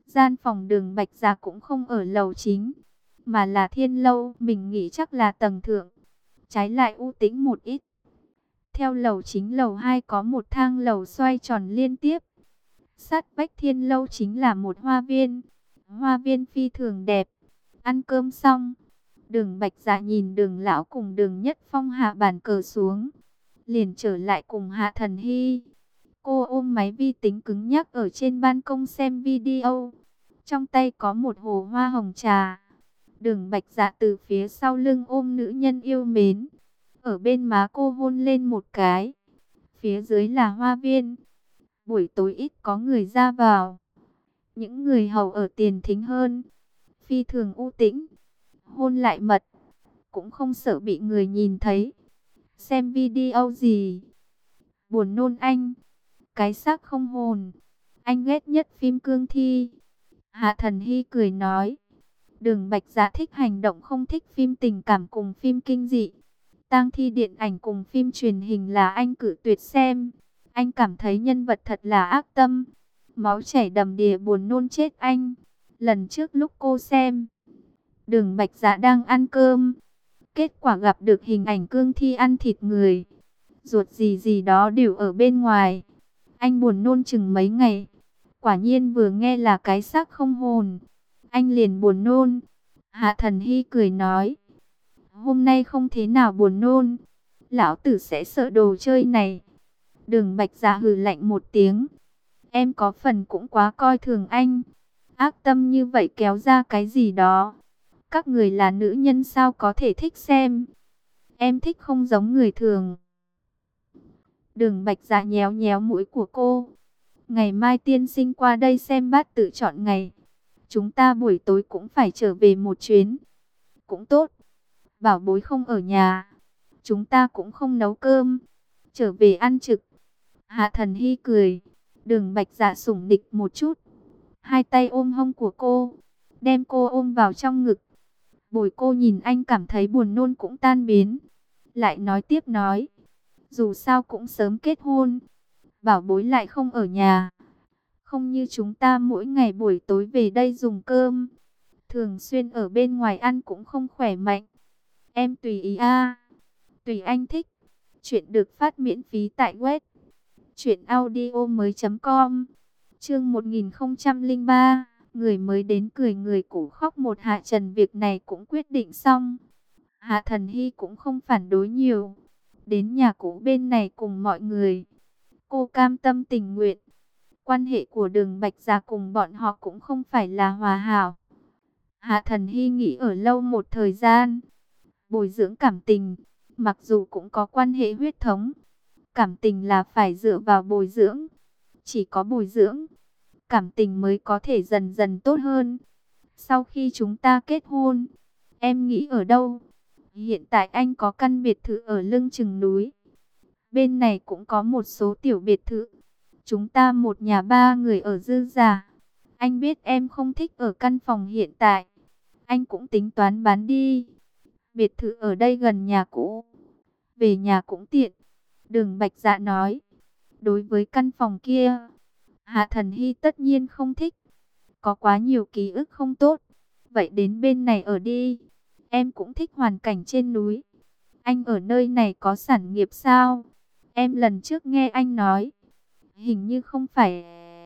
Gian phòng Đường Bạch Dạ cũng không ở lầu chính, mà là Thiên Lâu, mình nghĩ chắc là tầng thượng. Trái lại u tĩnh một ít. Theo lầu chính lầu 2 có một thang lầu xoay tròn liên tiếp. Sát vách Thiên Lâu chính là một hoa viên. Hoa viên phi thường đẹp. Ăn cơm xong, Đường Bạch Dạ nhìn Đường lão cùng Đường Nhất Phong hạ bàn cờ xuống, liền trở lại cùng Hạ Thần Hy. Cô ôm máy vi tính cứng nhắc ở trên ban công xem video. Trong tay có một hồ hoa hồng trà. Đường Bạch Dạ từ phía sau lưng ôm nữ nhân yêu mến. Ở bên má cô hôn lên một cái. Phía dưới là hoa viên. Buổi tối ít có người ra vào. Những người hầu ở tiền thính hơn. Phi thường u tĩnh. Hôn lại mật. Cũng không sợ bị người nhìn thấy. Xem video gì? Buồn nôn anh. Cái xác không hồn. Anh ghét nhất phim cương thi. Hạ Thần Hy cười nói. Đường Bạch Dạ thích hành động, không thích phim tình cảm cùng phim kinh dị. Tang thi điện ảnh cùng phim truyền hình là anh cự tuyệt xem. Anh cảm thấy nhân vật thật là ác tâm. Máu chảy đầm đìa buồn nôn chết anh. Lần trước lúc cô xem, Đường Bạch Dạ đang ăn cơm. Kết quả gặp được hình ảnh cương thi ăn thịt người. Ruột gì gì đó đều ở bên ngoài. Anh buồn nôn chừng mấy ngày. Quả nhiên vừa nghe là cái xác không hồn, anh liền buồn nôn. Hạ Thần Hy cười nói. Hôm nay không thế nào buồn nôn. Lão tử sẽ sợ đồ chơi này. Đường Bạch Dạ hừ lạnh một tiếng. Em có phần cũng quá coi thường anh. Ác tâm như vậy kéo ra cái gì đó. Các người là nữ nhân sao có thể thích xem. Em thích không giống người thường. Đường Bạch Dạ nhéo nhéo mũi của cô. Ngày mai tiên sinh qua đây xem bát tự chọn ngày. Chúng ta buổi tối cũng phải trở về một chuyến. Cũng tốt. Bảo bối không ở nhà. Chúng ta cũng không nấu cơm. Trở về ăn trực. Hạ Thần Hy cười. Đường Bạch Dạ sủng nịch một chút. Hai tay ôm hông của cô. Đem cô ôm vào trong ngực. Bồi cô nhìn anh cảm thấy buồn nôn cũng tan biến. Lại nói tiếp nói. Dù sao cũng sớm kết hôn. Bảo bối lại không ở nhà. Không như chúng ta mỗi ngày buổi tối về đây dùng cơm. Thường xuyên ở bên ngoài ăn cũng không khỏe mạnh. Em tùy ý a. Tùy anh thích. Chuyện được phát miễn phí tại web truyệnaudiomoi.com. Chương 1003. Người mới đến cười người cũ khóc một. Hạ Trần việc này cũng quyết định xong. Hạ Thần Hy cũng không phản đối nhiều. Đến nhà cũ bên này cùng mọi người. Cô cam tâm tình nguyện. Quan hệ của Đường Bạch Dạ cùng bọn họ cũng không phải là hòa hảo. Hạ Thần Hy nghỉ ở lâu một thời gian. Bồi dưỡng cảm tình. Mặc dù cũng có quan hệ huyết thống. Cảm tình là phải dựa vào bồi dưỡng. Chỉ có bồi dưỡng, cảm tình mới có thể dần dần tốt hơn. Sau khi chúng ta kết hôn, em nghĩ ở đâu? Hiện tại anh có căn biệt thự ở lưng chừng núi. Bên này cũng có một số tiểu biệt thự. Chúng ta một nhà ba người ở dư giả. Anh biết em không thích ở căn phòng hiện tại. Anh cũng tính toán bán đi. Biệt thự ở đây gần nhà cũ. Về nhà cũng tiện. Đường Bạch Dạ nói. Đối với căn phòng kia, Hạ Thần Hy tất nhiên không thích. Có quá nhiều ký ức không tốt. Vậy đến bên này ở đi. Em cũng thích hoàn cảnh trên núi. Anh ở nơi này có sản nghiệp sao? Em lần trước nghe anh nói. Hình như không phải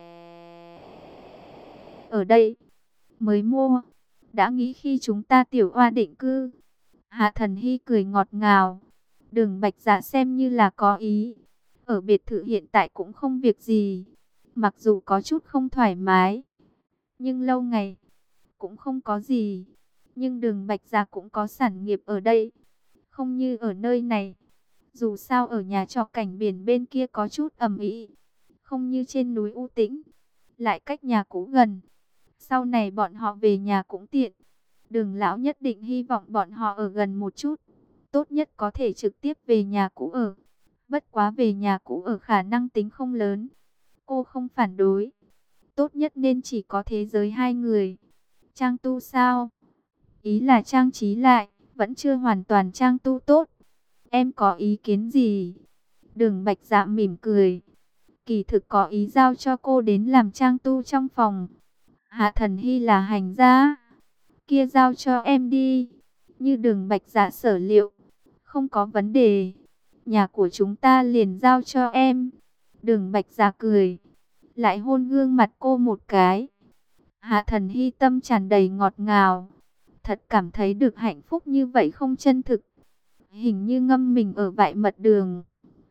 ở đây. Mới mua. Đã nghĩ khi chúng ta tiểu hoa định cư. Hạ Thần Hy cười ngọt ngào. Đường Bạch Dạ xem như là có ý. Ở biệt thự hiện tại cũng không việc gì. Mặc dù có chút không thoải mái. Nhưng lâu ngày cũng không có gì. Nhưng Đường Bạch Dạ cũng có sản nghiệp ở đây. Không như ở nơi này. Dù sao ở nhà trọ cảnh biển bên kia có chút ầm ĩ. Không như trên núi u tĩnh. Lại cách nhà cũ gần. Sau này bọn họ về nhà cũng tiện. Đường lão nhất định hy vọng bọn họ ở gần một chút. Tốt nhất có thể trực tiếp về nhà cũ ở. Bất quá về nhà cũ ở khả năng tính không lớn. Cô không phản đối. Tốt nhất nên chỉ có thế giới hai người. Trang tu sao? Ý là trang trí lại. Vẫn chưa hoàn toàn trang tu tốt. Em có ý kiến gì? Đường Bạch Dạ mỉm cười. Kỳ thực có ý giao cho cô đến làm trang tu trong phòng. Hạ Thần Hy là hành gia, kia giao cho em đi. Như Đường Bạch Dạ sở liệu, không có vấn đề. Nhà của chúng ta liền giao cho em. Đường Bạch Dạ cười, lại hôn gương mặt cô một cái. Hạ Thần Hy tâm tràn đầy ngọt ngào, thật cảm thấy được hạnh phúc như vậy không chân thực. Hình như ngâm mình ở vại mật đường.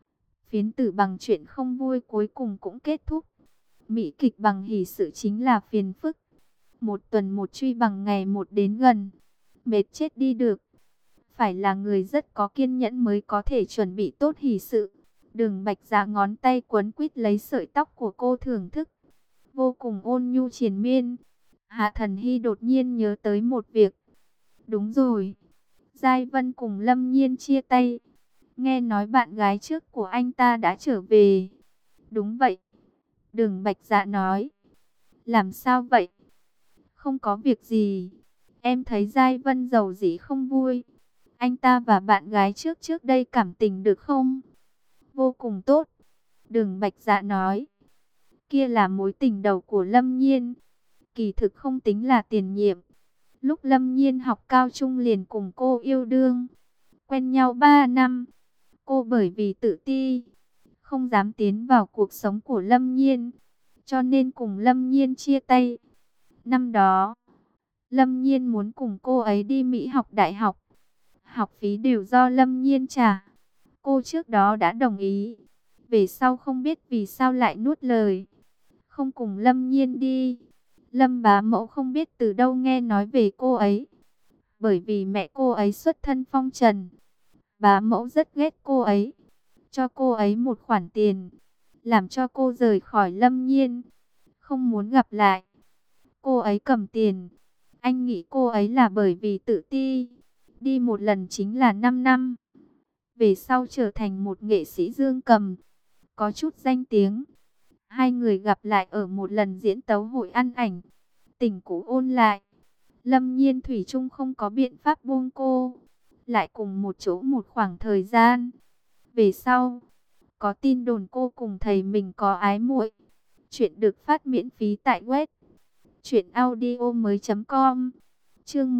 Phiến tử bằng chuyện không vui cuối cùng cũng kết thúc. Mỹ kịch bằng hỷ sự chính là phiền phức. Một tuần một truy bằng ngày một đến gần. Mệt chết đi được. Phải là người rất có kiên nhẫn mới có thể chuẩn bị tốt hỷ sự. Đường Bạch Dạ ngón tay quấn quýt lấy sợi tóc của cô thưởng thức, vô cùng ôn nhu triền miên. Hạ Thần Hy đột nhiên nhớ tới một việc. Đúng rồi, Giai Vân cùng Lâm Nhiên chia tay. Nghe nói bạn gái trước của anh ta đã trở về. Đúng vậy. Đường Bạch Dạ nói. Làm sao vậy? Không có việc gì. Em thấy Giai Vân giàu dĩ không vui. Anh ta và bạn gái trước đây cảm tình được không? Vô cùng tốt. Đường Bạch Dạ nói. Kia là mối tình đầu của Lâm Nhiên. Kỳ thực không tính là tiền nhiệm. Lúc Lâm Nhiên học cao trung liền cùng cô yêu đương. Quen nhau 3 năm. Cô bởi vì tự ti, không dám tiến vào cuộc sống của Lâm Nhiên, cho nên cùng Lâm Nhiên chia tay. Năm đó, Lâm Nhiên muốn cùng cô ấy đi Mỹ học đại học. Học phí đều do Lâm Nhiên trả. Cô trước đó đã đồng ý. Về sau không biết vì sao lại nuốt lời, không cùng Lâm Nhiên đi. Lâm bá mẫu không biết từ đâu nghe nói về cô ấy. Bởi vì mẹ cô ấy xuất thân phong trần, bá mẫu rất ghét cô ấy, cho cô ấy một khoản tiền, làm cho cô rời khỏi Lâm Nhiên, không muốn gặp lại. Cô ấy cầm tiền, anh nghĩ cô ấy là bởi vì tự ti, đi một lần chính là 5 năm. Về sau trở thành một nghệ sĩ dương cầm, có chút danh tiếng. Hai người gặp lại ở một lần diễn tấu hội ăn ảnh, tình cũ ôn lại. Lâm Nhiên thủy chung không có biện pháp buông cô, lại cùng một chỗ một khoảng thời gian. Về sau, có tin đồn cô cùng thầy mình có ái muội. Chuyện được phát miễn phí tại web truyệnaudiomoi.com. Chương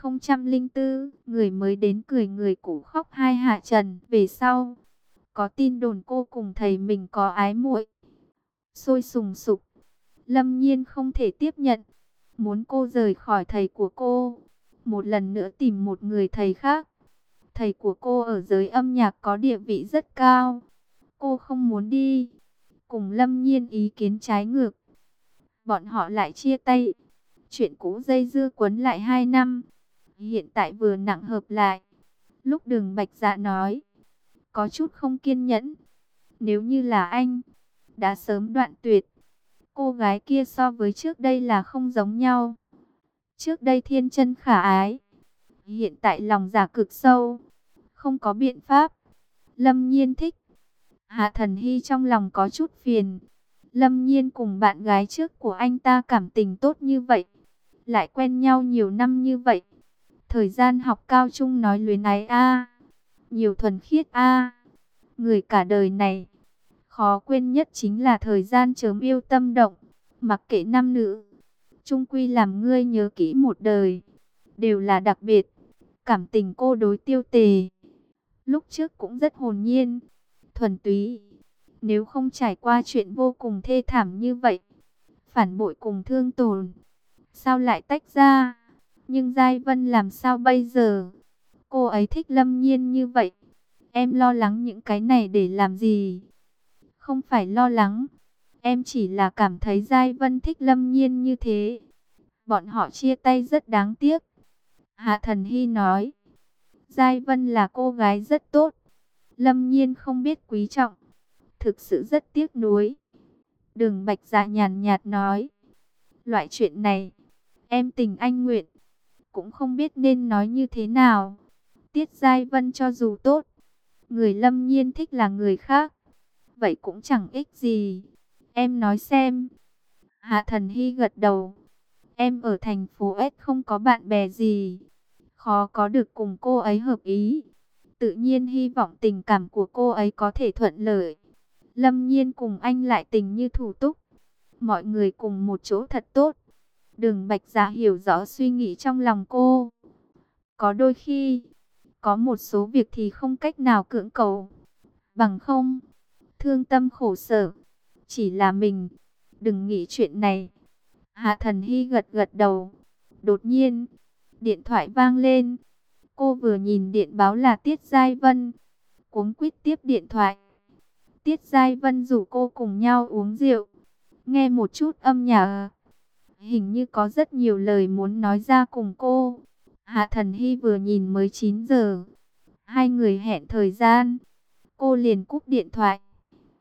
1004, người mới đến cười người cũ khóc hai hạ trần. Về sau, có tin đồn cô cùng thầy mình có ái muội. Sôi sùng sục. Lâm Nhiên không thể tiếp nhận, muốn cô rời khỏi thầy của cô, một lần nữa tìm một người thầy khác. Thầy của cô ở giới âm nhạc có địa vị rất cao. Cô không muốn đi. Cùng Lâm Nhiên ý kiến trái ngược. Bọn họ lại chia tay. Chuyện cũ dây dưa quấn lại 2 năm. Hiện tại vừa nặng hợp lại. Lúc Đường Bạch Dạ nói, có chút không kiên nhẫn. Nếu như là anh, đã sớm đoạn tuyệt. Cô gái kia so với trước đây là không giống nhau. Trước đây thiên chân khả ái, hiện tại lòng dạ cực sâu. Không có biện pháp. Lâm Nhiên thích. Hạ Thần Hy trong lòng có chút phiền. Lâm Nhiên cùng bạn gái trước của anh ta cảm tình tốt như vậy, lại quen nhau nhiều năm như vậy. Thời gian học cao trung nói luyến ái a, nhiều thuần khiết a. Người cả đời này, khó quên nhất chính là thời gian chớm yêu tâm động. Mặc kệ nam nữ, chung quy làm ngươi nhớ kỹ một đời. Đều là đặc biệt. Cảm tình cô đối Tiêu Tề lúc trước cũng rất hồn nhiên, thuần túy. Nếu không trải qua chuyện vô cùng thê thảm như vậy, phản bội cùng thương tổn, sao lại tách ra? Nhưng Giai Vân làm sao bây giờ? Cô ấy thích Lâm Nhiên như vậy. Em lo lắng những cái này để làm gì? Không phải lo lắng. Em chỉ là cảm thấy Giai Vân thích Lâm Nhiên như thế. Bọn họ chia tay rất đáng tiếc. Hạ Thần Hy nói. Giai Vân là cô gái rất tốt. Lâm Nhiên không biết quý trọng. Thực sự rất tiếc nuối. Đường Bạch Dạ nhàn nhạt nói. Loại chuyện này, em tình anh nguyện, cũng không biết nên nói như thế nào. Tiết Giai Vân cho dù tốt, người Lâm Nhiên thích là người khác, vậy cũng chẳng ích gì. Em nói xem. Hạ Thần Hy gật đầu. Em ở thành phố S không có bạn bè gì, khó có được cùng cô ấy hợp ý. Tự nhiên hy vọng tình cảm của cô ấy có thể thuận lợi. Lâm Nhiên cùng anh lại tình như thủ túc. Mọi người cùng một chỗ thật tốt. Đường Bạch Dạ hiểu rõ suy nghĩ trong lòng cô. Có đôi khi, có một số việc thì không cách nào cưỡng cầu. Bằng không, thương tâm khổ sở, chỉ là mình. Đừng nghĩ chuyện này. Hạ Thần Hy gật gật đầu. Đột nhiên, điện thoại vang lên. Cô vừa nhìn điện báo là Tiết Giai Vân. Cuống quýt tiếp điện thoại. Tiết Giai Vân rủ cô cùng nhau uống rượu. Nghe một chút âm nhạc. Hình như có rất nhiều lời muốn nói ra cùng cô. Hạ Thần Hy vừa nhìn mới 9 giờ. Hai người hẹn thời gian. Cô liền cúp điện thoại.